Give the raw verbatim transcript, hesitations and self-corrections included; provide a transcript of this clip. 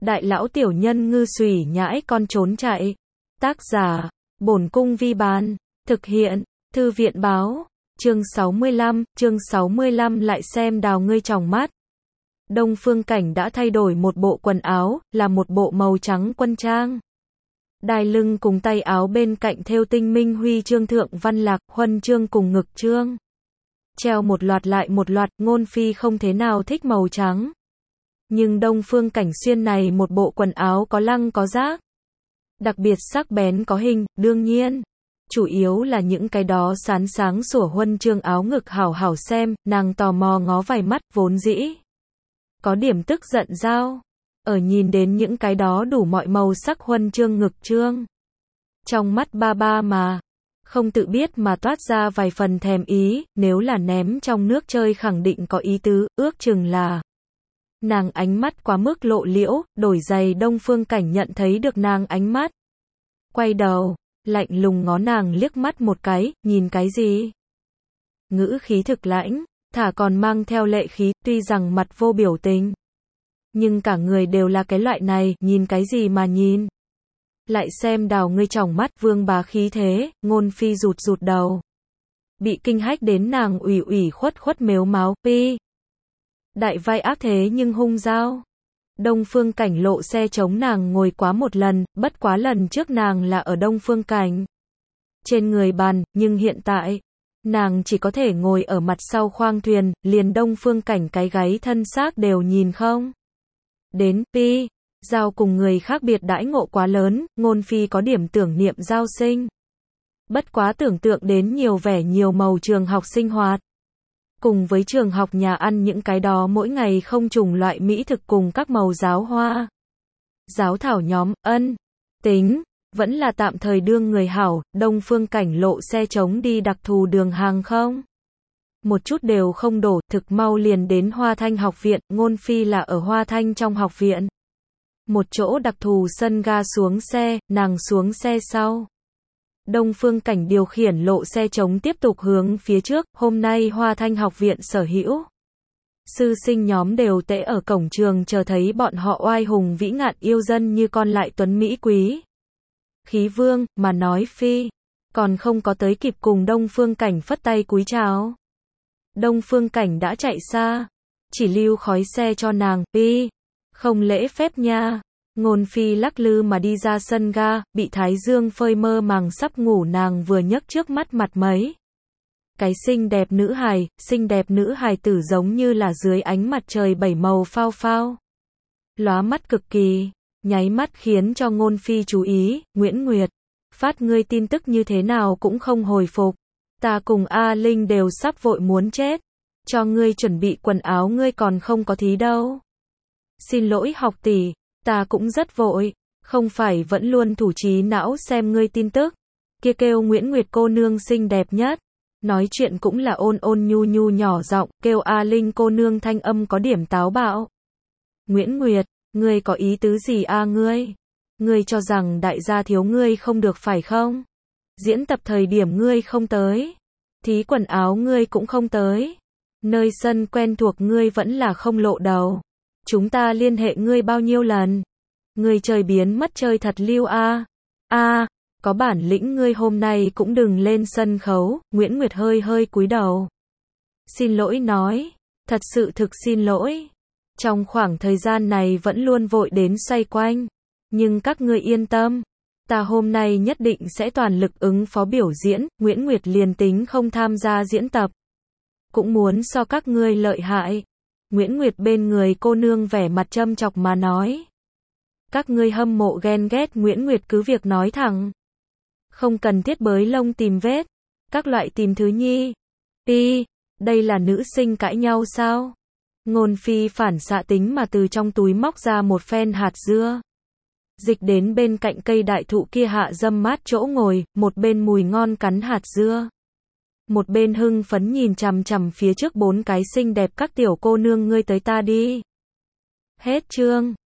Đại lão tiểu nhân ngư xùy nhãi con trốn chạy. Tác giả, Bổn Cung Vi Bán. Thực hiện, Thư viện Báo. Chương sáu mươi lăm, chương sáu mươi lăm lại xem đào ngươi tròng mắt. Đông Phương Cảnh đã thay đổi một bộ quần áo, là một bộ màu trắng quân trang. Đai lưng cùng tay áo bên cạnh thêu tinh minh huy chương thượng văn lạc, huân chương cùng ngực chương. Treo một loạt lại một loạt, Ngôn Phi không thế nào thích màu trắng. Nhưng Đông Phương Cảnh xuyên này một bộ quần áo có lăng có rác. Đặc biệt sắc bén có hình, đương nhiên. Chủ yếu là những cái đó sán sáng sủa huân chương áo ngực hảo hảo xem, nàng tò mò ngó vài mắt, vốn dĩ. Có điểm tức giận giao. Ở nhìn đến những cái đó đủ mọi màu sắc huân chương ngực chương. Trong mắt ba ba mà. Không tự biết mà toát ra vài phần thèm ý, nếu là ném trong nước chơi khẳng định có ý tứ, ước chừng là. Nàng ánh mắt quá mức lộ liễu, đổi giày Đông Phương Cảnh nhận thấy được nàng ánh mắt. Quay đầu, lạnh lùng ngó nàng liếc mắt một cái, nhìn cái gì? Ngữ khí thực lãnh, thả còn mang theo lệ khí, tuy rằng mặt vô biểu tình. Nhưng cả người đều là cái loại này, nhìn cái gì mà nhìn? Lại xem đào ngươi tròng mắt, vương bá khí thế, Ngôn Phi rụt rụt đầu. Bị kinh hách đến nàng ủy ủy khuất khuất mếu máo, pi. Đại vai ác thế nhưng hung dao. Đông Phương Cảnh lộ xe chống nàng ngồi quá một lần, bất quá lần trước nàng là ở Đông Phương Cảnh. Trên người bàn, nhưng hiện tại, nàng chỉ có thể ngồi ở mặt sau khoang thuyền, liền Đông Phương Cảnh cái gáy thân xác đều nhìn không. Đến, pi, giao cùng người khác biệt đãi ngộ quá lớn, Ngôn Phi có điểm tưởng niệm giao sinh. Bất quá tưởng tượng đến nhiều vẻ nhiều màu trường học sinh hoạt. Cùng với trường học nhà ăn những cái đó mỗi ngày không trùng loại mỹ thực cùng các màu giáo hoa. Giáo thảo nhóm, ân, tính, vẫn là tạm thời đương người hảo, Đông Phương Cảnh lộ xe chống đi đặc thù đường hàng không. Một chút đều không đổ, thực mau liền đến Hoa Thanh học viện, Ngôn Phi là ở Hoa Thanh trong học viện. Một chỗ đặc thù sân ga xuống xe, nàng xuống xe sau. Đông Phương Cảnh điều khiển lộ xe chống tiếp tục hướng phía trước, hôm nay Hoa Thanh học viện sở hữu. Sư sinh nhóm đều tễ ở cổng trường chờ thấy bọn họ oai hùng vĩ ngạn yêu dân như con lại tuấn Mỹ quý. Khí vương, mà nói phi, còn không có tới kịp cùng Đông Phương Cảnh phất tay cúi chào. Đông Phương Cảnh đã chạy xa, chỉ lưu khói xe cho nàng, pi, không lễ phép nha. Ngôn Phi lắc lư mà đi ra sân ga, bị thái dương phơi mơ màng sắp ngủ nàng vừa nhấc trước mắt mặt mấy. Cái xinh đẹp nữ hài, xinh đẹp nữ hài tử giống như là dưới ánh mặt trời bảy màu phao phao. Lóa mắt cực kỳ, nháy mắt khiến cho Ngôn Phi chú ý, Nguyễn Nguyệt, phát ngươi tin tức như thế nào cũng không hồi phục. Ta cùng A Linh đều sắp vội muốn chết. Cho ngươi chuẩn bị quần áo ngươi còn không có thí đâu. Xin lỗi học tỷ. Ta cũng rất vội, không phải vẫn luôn thủ trí não xem ngươi tin tức. Kia kêu Nguyễn Nguyệt cô nương xinh đẹp nhất. Nói chuyện cũng là ôn ôn nhu nhu nhỏ giọng, kêu A Linh cô nương thanh âm có điểm táo bạo. Nguyễn Nguyệt, ngươi có ý tứ gì a ngươi? Ngươi cho rằng đại gia thiếu ngươi không được phải không? Diễn tập thời điểm ngươi không tới. Thí quần áo ngươi cũng không tới. Nơi sân quen thuộc ngươi vẫn là không lộ đầu. Chúng ta liên hệ ngươi bao nhiêu lần? Ngươi chơi biến mất chơi thật lưu a. A, có bản lĩnh ngươi hôm nay cũng đừng lên sân khấu, Nguyễn Nguyệt hơi hơi cúi đầu. Xin lỗi nói, thật sự thực xin lỗi. Trong khoảng thời gian này vẫn luôn vội đến xoay quanh, nhưng các ngươi yên tâm, ta hôm nay nhất định sẽ toàn lực ứng phó biểu diễn, Nguyễn Nguyệt liền tính không tham gia diễn tập, cũng muốn so các ngươi lợi hại. Nguyễn Nguyệt bên người cô nương vẻ mặt châm chọc mà nói. Các ngươi hâm mộ ghen ghét Nguyễn Nguyệt cứ việc nói thẳng. Không cần thiết bới lông tìm vết. Các loại tìm thứ nhi. Pi, đây là nữ sinh cãi nhau sao? Ngôn Phi phản xạ tính mà từ trong túi móc ra một phen hạt dưa. Dịch đến bên cạnh cây đại thụ kia hạ dâm mát chỗ ngồi, một bên mùi ngon cắn hạt dưa. Một bên hưng phấn nhìn chằm chằm phía trước bốn cái xinh đẹp các tiểu cô nương ngươi tới ta đi. Hết chương.